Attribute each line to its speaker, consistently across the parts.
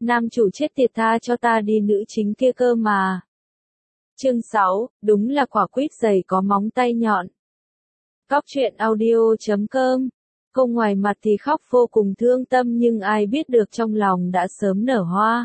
Speaker 1: Nam chủ chết tiệt tha cho ta đi nữ chính kia cơ mà. Chương 6, đúng là quả quýt dày có móng tay nhọn. Góc truyện audio.com. Cô ngoài mặt thì khóc vô cùng thương tâm nhưng ai biết được trong lòng đã sớm nở hoa.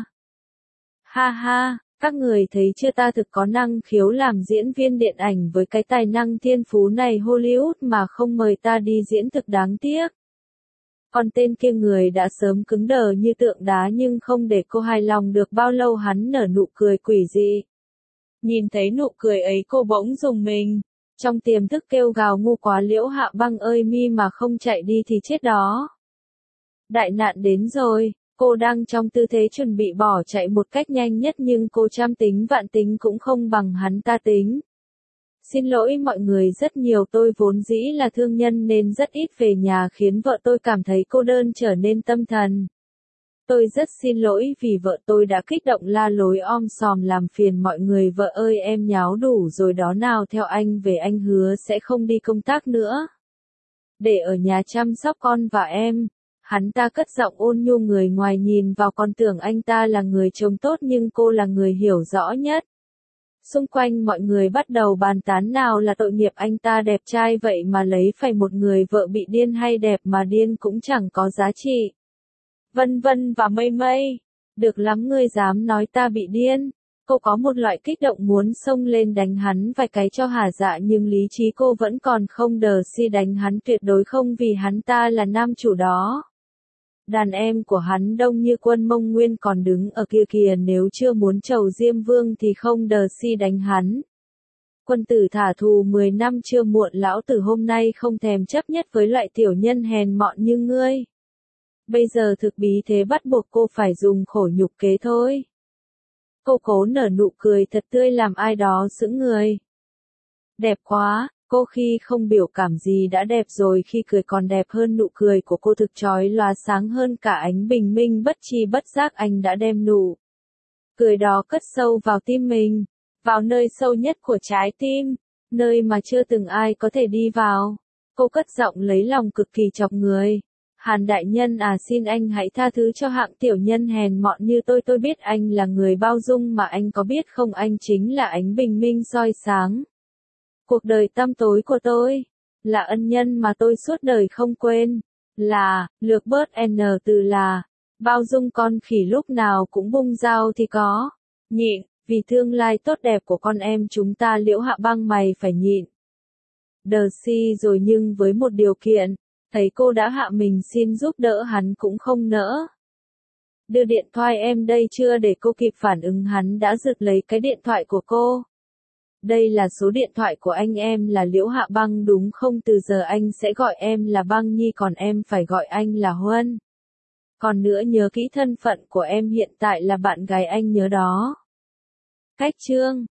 Speaker 1: Ha ha, các người thấy chưa, ta thực có năng khiếu làm diễn viên điện ảnh, với cái tài năng thiên phú này Hollywood mà không mời ta đi diễn thực đáng tiếc. Còn tên kia người đã sớm cứng đờ như tượng đá nhưng không để cô hài lòng được bao lâu hắn nở nụ cười quỷ dị. Nhìn thấy nụ cười ấy cô bỗng rùng mình. Trong tiềm thức kêu gào ngu quá, Liễu Hạ Băng ơi, mi mà không chạy đi thì chết đó. Đại nạn đến rồi, cô đang trong tư thế chuẩn bị bỏ chạy một cách nhanh nhất nhưng cô trăm tính vạn tính cũng không bằng hắn ta tính. Xin lỗi mọi người rất nhiều, tôi vốn dĩ là thương nhân nên rất ít về nhà khiến vợ tôi cảm thấy cô đơn trở nên tâm thần. Tôi rất xin lỗi vì vợ tôi đã kích động la lối om sòm làm phiền mọi người. Vợ ơi, em nháo đủ rồi đó, nào theo anh về, anh hứa sẽ không đi công tác nữa. Để ở nhà chăm sóc con và em. Hắn ta cất giọng ôn nhu, người ngoài nhìn vào còn tưởng anh ta là người chồng tốt nhưng cô là người hiểu rõ nhất. Xung quanh mọi người bắt đầu bàn tán nào là tội nghiệp anh ta đẹp trai vậy mà lấy phải một người vợ bị điên, hay đẹp mà điên cũng chẳng có giá trị. Vân vân và mây mây. Được lắm, ngươi dám nói ta bị điên. Cô có một loại kích động muốn xông lên đánh hắn vài cái cho hả dạ nhưng lý trí cô vẫn còn không đờ si đánh hắn tuyệt đối không vì hắn ta là nam chủ đó. Đàn em của hắn đông như quân Mông Nguyên còn đứng ở kia kìa, nếu chưa muốn trầu Diêm Vương thì không đờ si đánh hắn. Quân tử thả thù 10 năm chưa muộn, lão tử hôm nay không thèm chấp nhất với loại tiểu nhân hèn mọn như ngươi. Bây giờ thực bí thế bắt buộc cô phải dùng khổ nhục kế thôi. Cô cố nở nụ cười thật tươi làm ai đó sững người. Đẹp quá, cô khi không biểu cảm gì đã đẹp rồi, khi cười còn đẹp hơn. Nụ cười của cô thực chói lóa sáng hơn cả ánh bình minh, bất chi bất giác anh đã đem nụ cười đó cất sâu vào tim mình, vào nơi sâu nhất của trái tim, nơi mà chưa từng ai có thể đi vào. Cô cất giọng lấy lòng cực kỳ chọc người. Hàn đại nhân à, xin anh hãy tha thứ cho hạng tiểu nhân hèn mọn như tôi biết anh là người bao dung mà anh có biết không, anh chính là ánh bình minh soi sáng cuộc đời tăm tối của tôi, là ân nhân mà tôi suốt đời không quên, là, lược bớt n từ là, bao dung con khỉ lúc nào cũng bung dao thì có, nhịn, vì tương lai tốt đẹp của con em chúng ta. Liễu Hạ Băng, mày phải nhịn. Đờ si rồi nhưng với một điều kiện. Thấy cô đã hạ mình xin giúp đỡ hắn cũng không nỡ. Đưa điện thoại em đây. Chưa để cô kịp phản ứng hắn đã giật lấy cái điện thoại của cô. Đây là số điện thoại của anh, em là Liễu Hạ Băng đúng không? Từ giờ anh sẽ gọi em là Băng Nhi, còn em phải gọi anh là Huân. Còn nữa, nhớ kỹ thân phận của em hiện tại là bạn gái anh nhớ đó. Cách chương